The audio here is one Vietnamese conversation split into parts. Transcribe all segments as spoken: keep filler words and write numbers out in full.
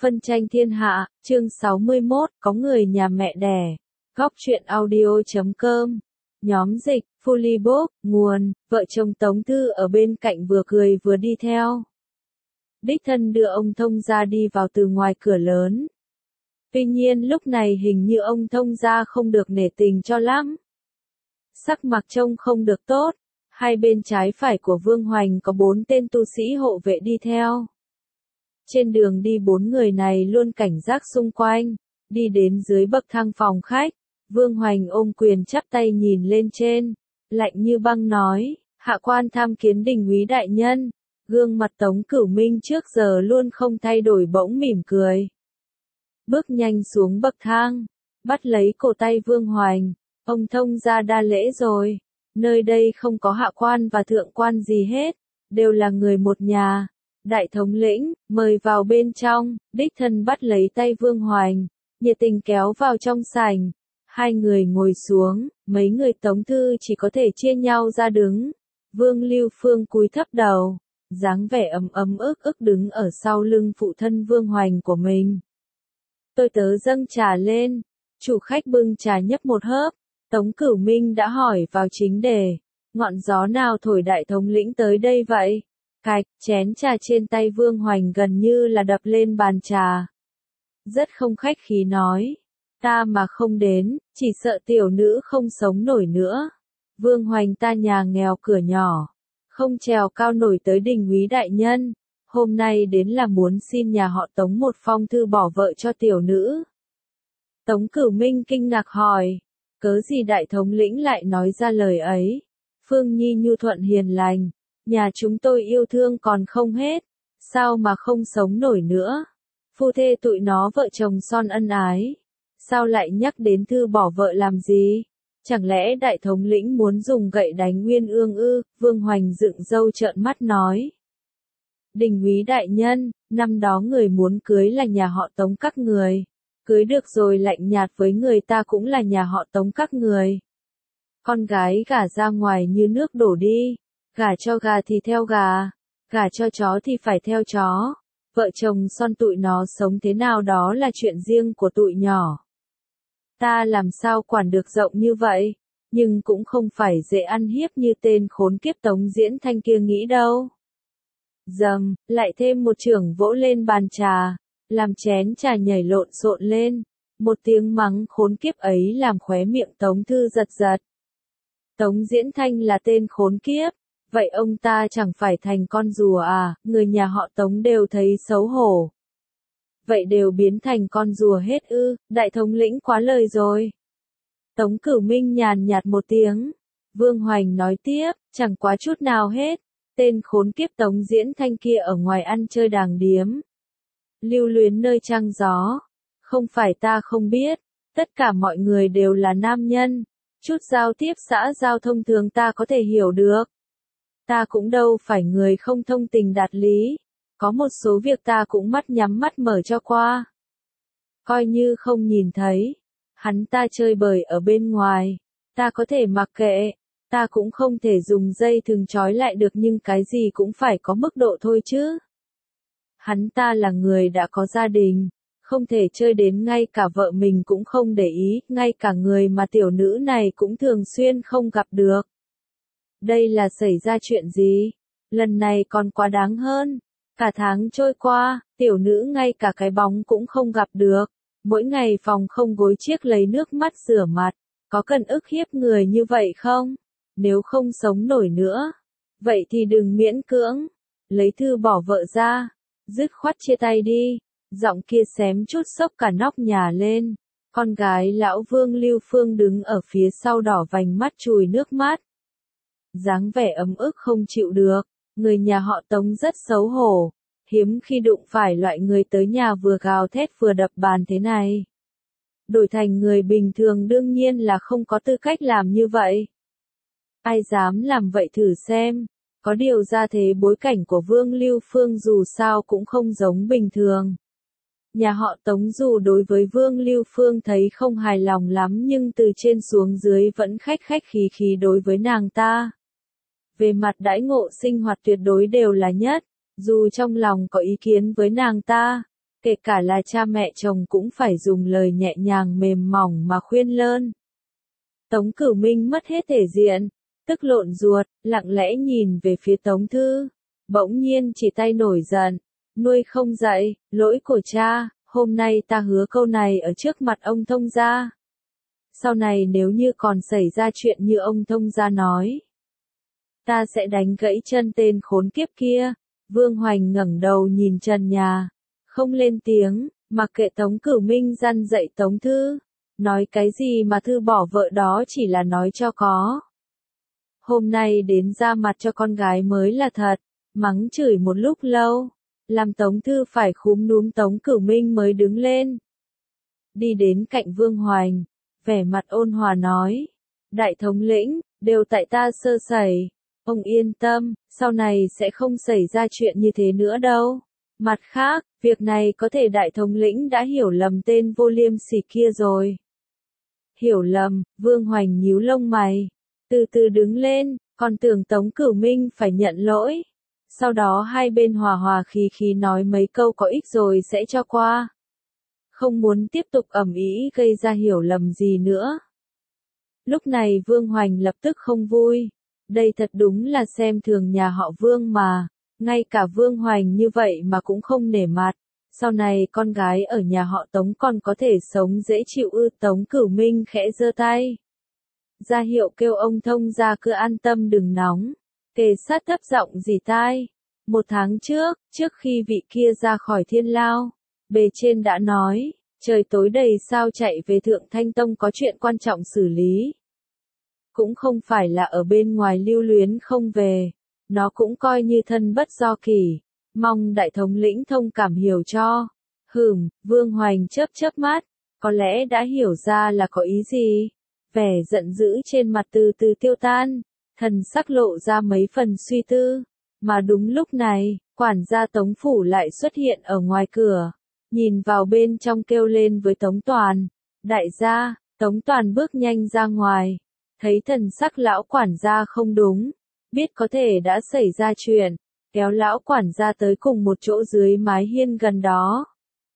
Phân tranh thiên hạ, chương sáu mươi mốt, có người nhà mẹ đẻ. Góc truyện audio chấm com. Nhóm dịch, Fully Book, nguồn, vợ chồng Tống Thư ở bên cạnh vừa cười vừa đi theo. Đích thân đưa ông thông gia đi vào từ ngoài cửa lớn. Tuy nhiên lúc này hình như ông thông gia không được nể tình cho lắm. Sắc mặt trông không được tốt, hai bên trái phải của Vương Hoành có bốn tên tu sĩ hộ vệ đi theo. Trên đường đi bốn người này luôn cảnh giác xung quanh, đi đến dưới bậc thang phòng khách, Vương Hoành ôm quyền chắp tay nhìn lên trên, lạnh như băng nói, hạ quan tham kiến đình úy đại nhân. Gương mặt Tống Cửu Minh trước giờ luôn không thay đổi bỗng mỉm cười. Bước nhanh xuống bậc thang, bắt lấy cổ tay Vương Hoành, ông thông gia đa lễ rồi, nơi đây không có hạ quan và thượng quan gì hết, đều là người một nhà. Đại thống lĩnh, mời vào bên trong, đích thân bắt lấy tay Vương Hoành, nhiệt tình kéo vào trong sảnh. Hai người ngồi xuống, mấy người Tống Thư chỉ có thể chia nhau ra đứng. Vương Lưu Phương cúi thấp đầu, dáng vẻ ấm ấm ức ức đứng ở sau lưng phụ thân Vương Hoành của mình. Tôi tớ dâng trà lên, chủ khách bưng trà nhấp một hớp, Tống Cửu Minh đã hỏi vào chính đề, ngọn gió nào thổi đại thống lĩnh tới đây vậy? Cạch, chén trà trên tay Vương Hoành gần như là đập lên bàn trà. Rất không khách khí nói, ta mà không đến, chỉ sợ tiểu nữ không sống nổi nữa. Vương Hoành ta nhà nghèo cửa nhỏ, không trèo cao nổi tới đình úy đại nhân, hôm nay đến là muốn xin nhà họ Tống một phong thư bỏ vợ cho tiểu nữ. Tống Cửu Minh kinh ngạc hỏi, cớ gì đại thống lĩnh lại nói ra lời ấy? Phương Nhi nhu thuận hiền lành, nhà chúng tôi yêu thương còn không hết, sao mà không sống nổi nữa? Phu thê tụi nó vợ chồng son ân ái, sao lại nhắc đến thư bỏ vợ làm gì? Chẳng lẽ đại thống lĩnh muốn dùng gậy đánh Nguyên Ương ư? Vương Hoành dựng râu trợn mắt nói. Đình úy đại nhân, năm đó người muốn cưới là nhà họ Tống các người, cưới được rồi lạnh nhạt với người ta cũng là nhà họ Tống các người. Con gái gả ra ngoài như nước đổ đi. Gả cho gà thì theo gà, gả cho chó thì phải theo chó. Vợ chồng son tụi nó sống thế nào đó là chuyện riêng của tụi nhỏ. Ta làm sao quản được rộng như vậy, nhưng cũng không phải dễ ăn hiếp như tên khốn kiếp Tống Diễn Thanh kia nghĩ đâu. Dầm, lại thêm một chưởng vỗ lên bàn trà, làm chén trà nhảy lộn xộn lên. Một tiếng mắng khốn kiếp ấy làm khóe miệng Tống Thư giật giật. Tống Diễn Thanh là tên khốn kiếp. Vậy ông ta chẳng phải thành con rùa à, người nhà họ Tống đều thấy xấu hổ. Vậy đều biến thành con rùa hết ư, đại thống lĩnh quá lời rồi. Tống Cửu Minh nhàn nhạt một tiếng. Vương Hoành nói tiếp, chẳng quá chút nào hết. Tên khốn kiếp Tống Diễn Thanh kia ở ngoài ăn chơi đàng điếm. Lưu luyến nơi trăng gió. Không phải ta không biết, tất cả mọi người đều là nam nhân. Chút giao tiếp xã giao thông thường ta có thể hiểu được. Ta cũng đâu phải người không thông tình đạt lý, có một số việc ta cũng mắt nhắm mắt mở cho qua. Coi như không nhìn thấy, hắn ta chơi bời ở bên ngoài, ta có thể mặc kệ, ta cũng không thể dùng dây thừng trói lại được nhưng cái gì cũng phải có mức độ thôi chứ. Hắn ta là người đã có gia đình, không thể chơi đến ngay cả vợ mình cũng không để ý, ngay cả người mà tiểu nữ này cũng thường xuyên không gặp được. Đây là xảy ra chuyện gì? Lần này còn quá đáng hơn. Cả tháng trôi qua, tiểu nữ ngay cả cái bóng cũng không gặp được. Mỗi ngày phòng không gối chiếc lấy nước mắt rửa mặt. Có cần ức hiếp người như vậy không? Nếu không sống nổi nữa, vậy thì đừng miễn cưỡng. Lấy thư bỏ vợ ra. Dứt khoát chia tay đi. Giọng kia xém chút sốc cả nóc nhà lên. Con gái lão Vương Lưu Phương đứng ở phía sau đỏ vành mắt chùi nước mắt. Dáng vẻ ấm ức không chịu được, người nhà họ Tống rất xấu hổ, hiếm khi đụng phải loại người tới nhà vừa gào thét vừa đập bàn thế này. Đổi thành người bình thường đương nhiên là không có tư cách làm như vậy. Ai dám làm vậy thử xem, có điều ra thế bối cảnh của Vương Lưu Phương dù sao cũng không giống bình thường. Nhà họ Tống dù đối với Vương Lưu Phương thấy không hài lòng lắm nhưng từ trên xuống dưới vẫn khách khách khí khí đối với nàng ta. Về mặt đãi ngộ sinh hoạt tuyệt đối đều là nhất, dù trong lòng có ý kiến với nàng ta, kể cả là cha mẹ chồng cũng phải dùng lời nhẹ nhàng mềm mỏng mà khuyên lơn. Tống Cửu Minh mất hết thể diện, tức lộn ruột, lặng lẽ nhìn về phía Tống Thư, bỗng nhiên chỉ tay nổi giận, nuôi không dạy, lỗi của cha, hôm nay ta hứa câu này ở trước mặt ông thông gia. Sau này nếu như còn xảy ra chuyện như ông thông gia nói, ta sẽ đánh gãy chân tên khốn kiếp kia. Vương Hoành ngẩng đầu nhìn trần nhà, không lên tiếng, mặc kệ Tống Cửu Minh răn dạy Tống Thư, nói cái gì mà Thư bỏ vợ đó chỉ là nói cho có. Hôm nay đến ra mặt cho con gái mới là thật, mắng chửi một lúc lâu, làm Tống Thư phải khúm núm. Tống Cửu Minh mới đứng lên, đi đến cạnh Vương Hoành, vẻ mặt ôn hòa nói, đại thống lĩnh, đều tại ta sơ sẩy, ông yên tâm, sau này sẽ không xảy ra chuyện như thế nữa đâu. Mặt khác, việc này có thể đại thống lĩnh đã hiểu lầm tên vô liêm sỉ kia rồi. Hiểu lầm, Vương Hoành nhíu lông mày, từ từ đứng lên, còn tưởng Tống Cửu Minh phải nhận lỗi. Sau đó hai bên hòa hòa khí khí nói mấy câu có ích rồi sẽ cho qua. Không muốn tiếp tục ầm ĩ gây ra hiểu lầm gì nữa. Lúc này Vương Hoành lập tức không vui. Đây thật đúng là xem thường nhà họ Vương mà. Ngay cả Vương Hoành như vậy mà cũng không nể mặt. Sau này con gái ở nhà họ Tống còn có thể sống dễ chịu ư? Tống Cửu Minh khẽ giơ tay ra hiệu kêu ông thông gia cứ an tâm đừng nóng. Kề sát thấp giọng dì tai. Một tháng trước, trước khi vị kia ra khỏi Thiên Lao, bề trên đã nói, trời tối đầy sao chạy về Thượng Thanh Tông có chuyện quan trọng xử lý. Cũng không phải là ở bên ngoài lưu luyến không về, nó cũng coi như thân bất do kỷ, mong đại thống lĩnh thông cảm hiểu cho. Hừm, Vương Hoành chớp chớp mắt, có lẽ đã hiểu ra là có ý gì. Vẻ giận dữ trên mặt từ từ tiêu tan, thần sắc lộ ra mấy phần suy tư. Mà đúng lúc này, quản gia Tống Phủ lại xuất hiện ở ngoài cửa, nhìn vào bên trong kêu lên với Tống Toàn, đại gia. Tống Toàn bước nhanh ra ngoài, thấy thần sắc lão quản gia không đúng, biết có thể đã xảy ra chuyện, kéo lão quản gia tới cùng một chỗ dưới mái hiên gần đó.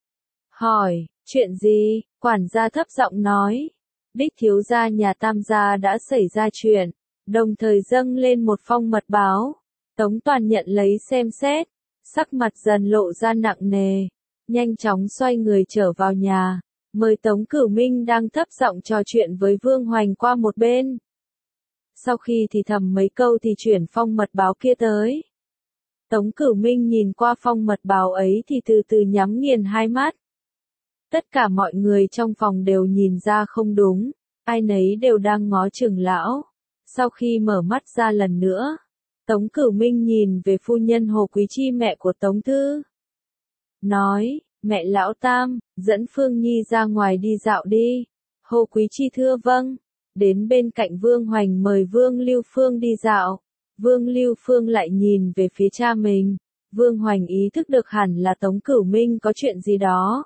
Hỏi, chuyện gì? Quản gia thấp giọng nói, đích thiếu gia nhà Tam gia đã xảy ra chuyện, đồng thời dâng lên một phong mật báo. Tống Toàn nhận lấy xem xét, sắc mặt dần lộ ra nặng nề, nhanh chóng xoay người trở vào nhà, mời Tống Cửu Minh đang thấp giọng trò chuyện với Vương Hoành qua một bên. Sau khi thì thầm mấy câu thì chuyển phong mật báo kia tới. Tống Cửu Minh nhìn qua phong mật báo ấy thì từ từ nhắm nghiền hai mắt. Tất cả mọi người trong phòng đều nhìn ra không đúng, ai nấy đều đang ngó chừng lão. Sau khi mở mắt ra lần nữa, Tống Cửu Minh nhìn về phu nhân Hồ Quý Chi mẹ của Tống Thư. Nói, mẹ lão Tam, dẫn Phương Nhi ra ngoài đi dạo đi. Hồ Quý Chi thưa vâng. Đến bên cạnh Vương Hoành mời Vương Lưu Phương đi dạo. Vương Lưu Phương lại nhìn về phía cha mình. Vương Hoành ý thức được hẳn là Tống Cửu Minh có chuyện gì đó.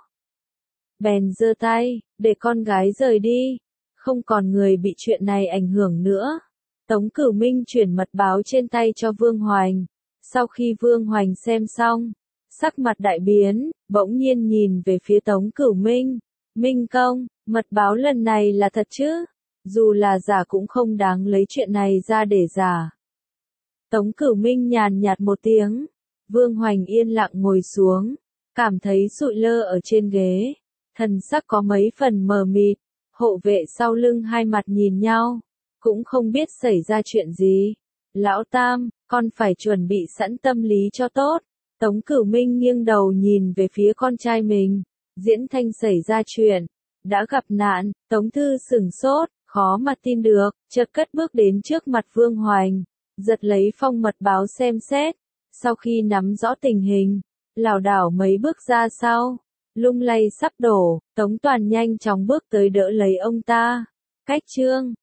Bèn giơ tay, để con gái rời đi. Không còn người bị chuyện này ảnh hưởng nữa. Tống Cửu Minh chuyển mật báo trên tay cho Vương Hoành. Sau khi Vương Hoành xem xong, sắc mặt đại biến, bỗng nhiên nhìn về phía Tống Cửu Minh. Minh công, mật báo lần này là thật chứ? Dù là giả cũng không đáng lấy chuyện này ra để giả. Tống Cửu Minh nhàn nhạt một tiếng. Vương Hoành yên lặng ngồi xuống, cảm thấy sụi lơ ở trên ghế. Thần sắc có mấy phần mờ mịt, hộ vệ sau lưng hai mặt nhìn nhau, cũng không biết xảy ra chuyện gì. Lão Tam, con phải chuẩn bị sẵn tâm lý cho tốt. Tống Cửu Minh nghiêng đầu nhìn về phía con trai mình. Diễn Thanh xảy ra chuyện, đã gặp nạn. Tống Thư sửng sốt, khó mà tin được, chợt cất bước đến trước mặt Vương Hoành, giật lấy phong mật báo xem xét. Sau khi nắm rõ tình hình, lảo đảo mấy bước ra sau, lung lay sắp đổ. Tống Toàn nhanh chóng bước tới đỡ lấy ông ta. Cách chương